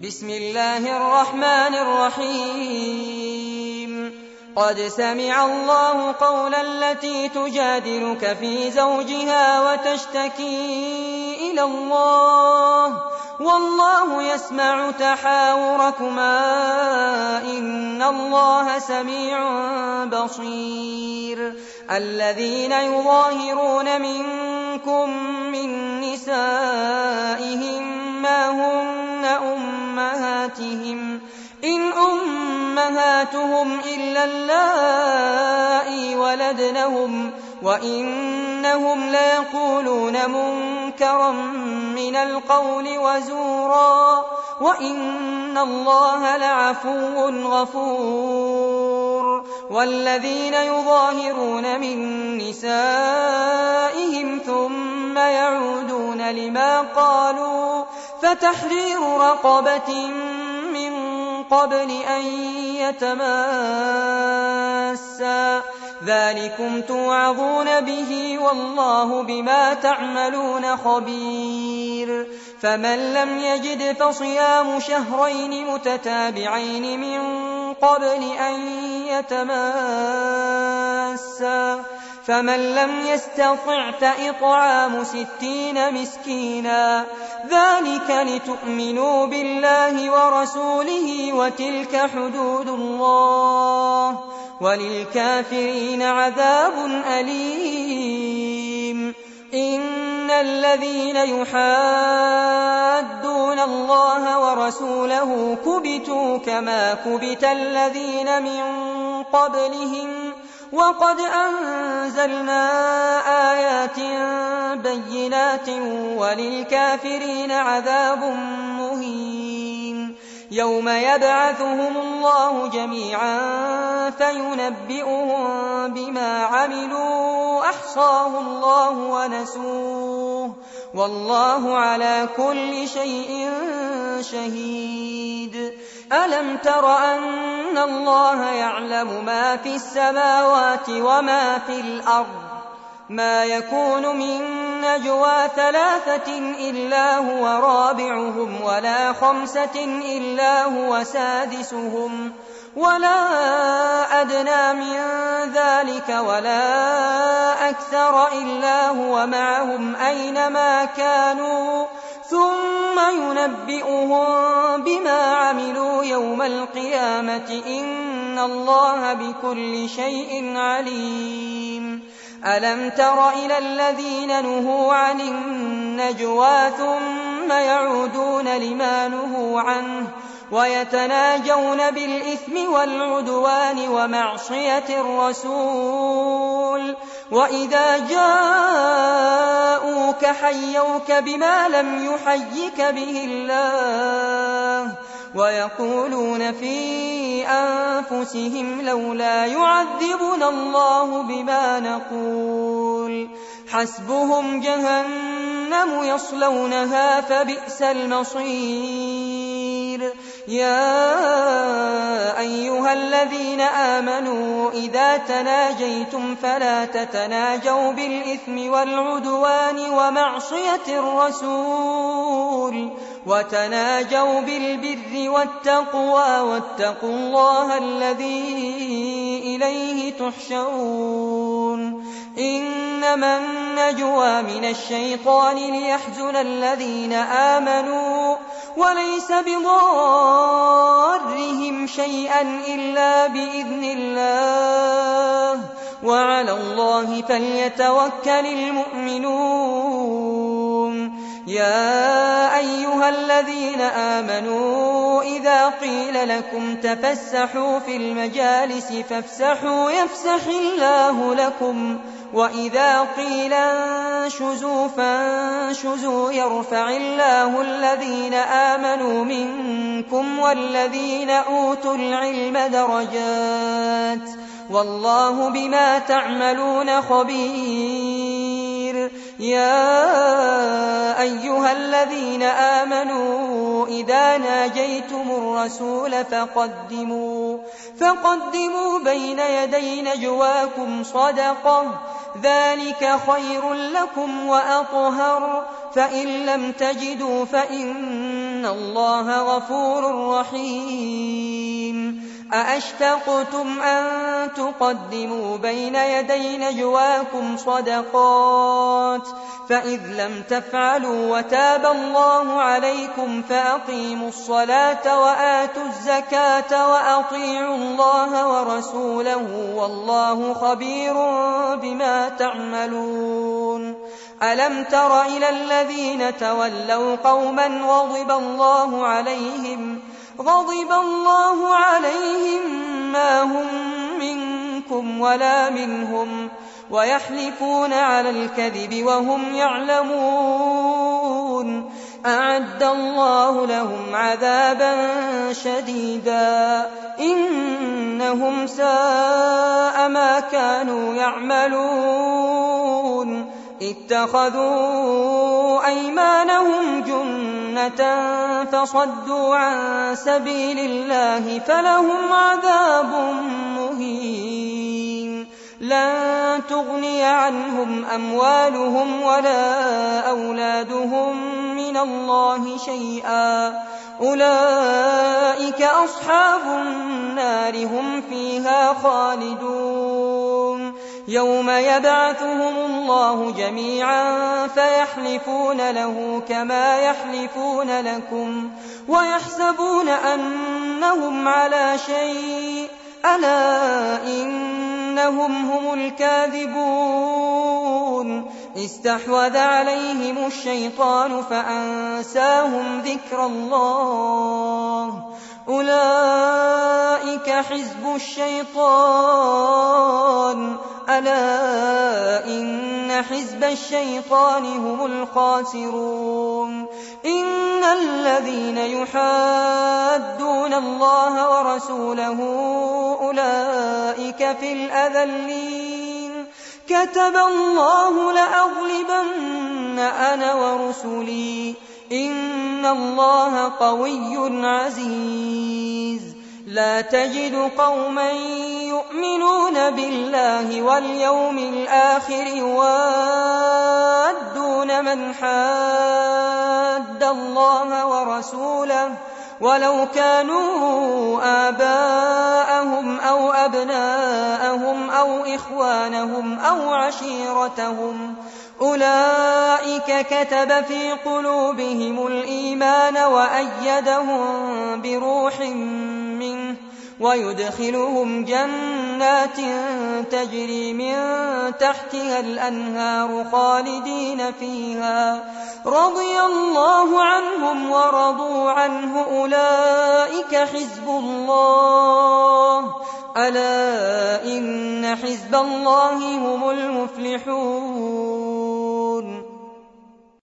بسم الله الرحمن الرحيم قد سمع الله قول التي تجادلك في زوجها وتشتكي إلى الله والله يسمع تحاوركما إن الله سميع بصير الذين يظاهرون منكم من نسائهم ما هن أمهاتهم إن أمهاتهم إلا اللائي ولدنهم وإنهم ليقولون منكرا من القول وزورا وإن الله لعفو غفور والذين يظاهرون من نسائهم ثم يعودون لما قالوا فتحرير رقبة من قبل أن يتماسا ذلكم توعظون به والله بما تعملون خبير فمن لم يجد فصيام شهرين متتابعين من قبل أن يتماسا فمن لم يستطع فإطعام 60 مسكينا ذلك لتؤمنوا بالله ورسوله وتلك حدود الله وللكافرين عذاب أليم إن الذين يحادون الله ورسوله كبتوا كما كبت الذين من قبلهم وقد أنزلنا آيات بينات وللكافرين عذاب مهين يوم يبعثهم الله جميعا فينبئهم بما عملوا أحصاه الله ونسوه والله على كل شيء شهيد ألم تر أن الله يعلم ما في السماوات وما في الأرض ما يكون من نجوى 3 إلا هو رابعهم ولا 5 إلا هو سادسهم ولا أدنى من ذلك ولا أكثر إلا هو معهم أينما كانوا ثم ينبئهم بما عملوا يوم القيامة إن الله بكل شيء عليم ألم تر إلى الذين نهوا عن النجوى ثم يعودون لما نهوا عنه ويتناجون بالإثم والعدوان ومعصية الرسول وإذا جاءوك حيوك بما لم يحيك به الله ويقولون في أنفسهم لولا يعذبنا الله بما نقول حسبهم جهنم يصلونها فبئس المصير يا أيها الذين آمنوا إذا تناجيتم فلا تتناجوا بالإثم والعدوان ومعصية الرسول وتناجوا بالبر والتقوى واتقوا الله الذي إليه تحشرون إنما النجوى من الشيطان ليحزن الذين آمنوا وليس بضارهم شيئا إلا بإذن الله وعلى الله فليتوكل المؤمنون يا أيها الذين آمنوا إذا قيل لكم تفسحوا في المجالس فافسحوا يفسح الله لكم وإذا قيل انشزوا فانشزوا يرفع الله الذين آمنوا منكم والذين أوتوا العلم درجات والله بما تعملون خبير يا أيها الذين آمنوا إذا ناجيتم الرسول فقدموا بين يدي نجواكم صدقة ذلك خير لكم وأطهر فإن لم تجدوا فإن إِنَّ اللَّهَ غَفُورٌ رَّحِيمٌ أَأَشْفَقْتُمْ أَن تُقَدِّمُوا بَيْنَ يَدَيْ نَجْوَاكُمْ صَدَقَاتٍ فَإِذْ لَمْ تَفْعَلُوا وَتَابَ اللَّهُ عَلَيْكُمْ فَأَقِيمُوا الصَّلَاةَ وَآتُوا الزَّكَاةَ وَأَطِيعُوا اللَّهَ وَرَسُولَهُ وَاللَّهُ خَبِيرٌ بِمَا تَعْمَلُونَ أَلَمْ تَرَ إِلَى الَّذِينَ تَوَلَّوْا قَوْمًا غَضِبَ اللَّهُ عَلَيْهِمْ مَا هُمْ مِنكُمْ وَلَا مِنْهُمْ وَيَحْلِفُونَ عَلَى الْكَذِبِ وَهُمْ يَعْلَمُونَ أَعَدَّ اللَّهُ لَهُمْ عَذَابًا شَدِيدًا إِنَّهُمْ سَاءَ مَا كَانُوا يَعْمَلُونَ اتَّخَذُوا أَيْمَانَهُمْ جُنَّةً فَصَدُّوا عَن سَبِيلِ اللَّهِ فَلَهُمْ عَذَابٌ مُّهِينٌ لَن تُغْنِيَ عَنْهُمْ أَمْوَالُهُمْ وَلَا أَوْلَادُهُم مِّنَ اللَّهِ شَيْئًا أُولَئِكَ أَصْحَابُ النَّارِ هُمْ فِيهَا خَالِدُونَ يَوْمَ يَبْعَثُهُمُ اللَّهُ جَمِيعًا فَيَحْلِفُونَ لَهُ كَمَا يَحْلِفُونَ لَكُمْ وَيَحْسَبُونَ أَنَّهُمْ عَلَىٰ شَيْءٍ أَلَا إِنَّهُمْ هُمُ الْكَاذِبُونَ اسْتَحْوَذَ عَلَيْهِمُ الشَّيْطَانُ فَأَنسَاهُمْ ذِكْرَ اللَّهِ أُولَئِكَ حِزْبُ الشَّيْطَانِ أَلَا إِنَّ حِزْبَ الشَّيْطَانِ هُمُ الْخَاسِرُونَ إِنَّ الَّذِينَ يُحَادُّونَ اللَّهَ وَرَسُولَهُ أُولَئِكَ في الْأَذَلِّينَ كَتَبَ اللَّهُ لَأَغْلِبَنَّ أَنَا وَرُسُلِي إِنَّ اللَّهَ قَوِيٌّ عَزِيزٌ لا تجد قوما يؤمنون بالله واليوم الآخر يوادون من حاد الله ورسوله ولو كانوا آباءهم أو أبناءهم أو إخوانهم أو عشيرتهم أولئك كتب في قلوبهم الإيمان وأيدهم بروح منه ويدخلهم جنات تجري من تحتها الأنهار خالدين فيها رضي الله عنهم ورضوا عنه أولئك حزب الله ألا إن حزب الله هم المفلحون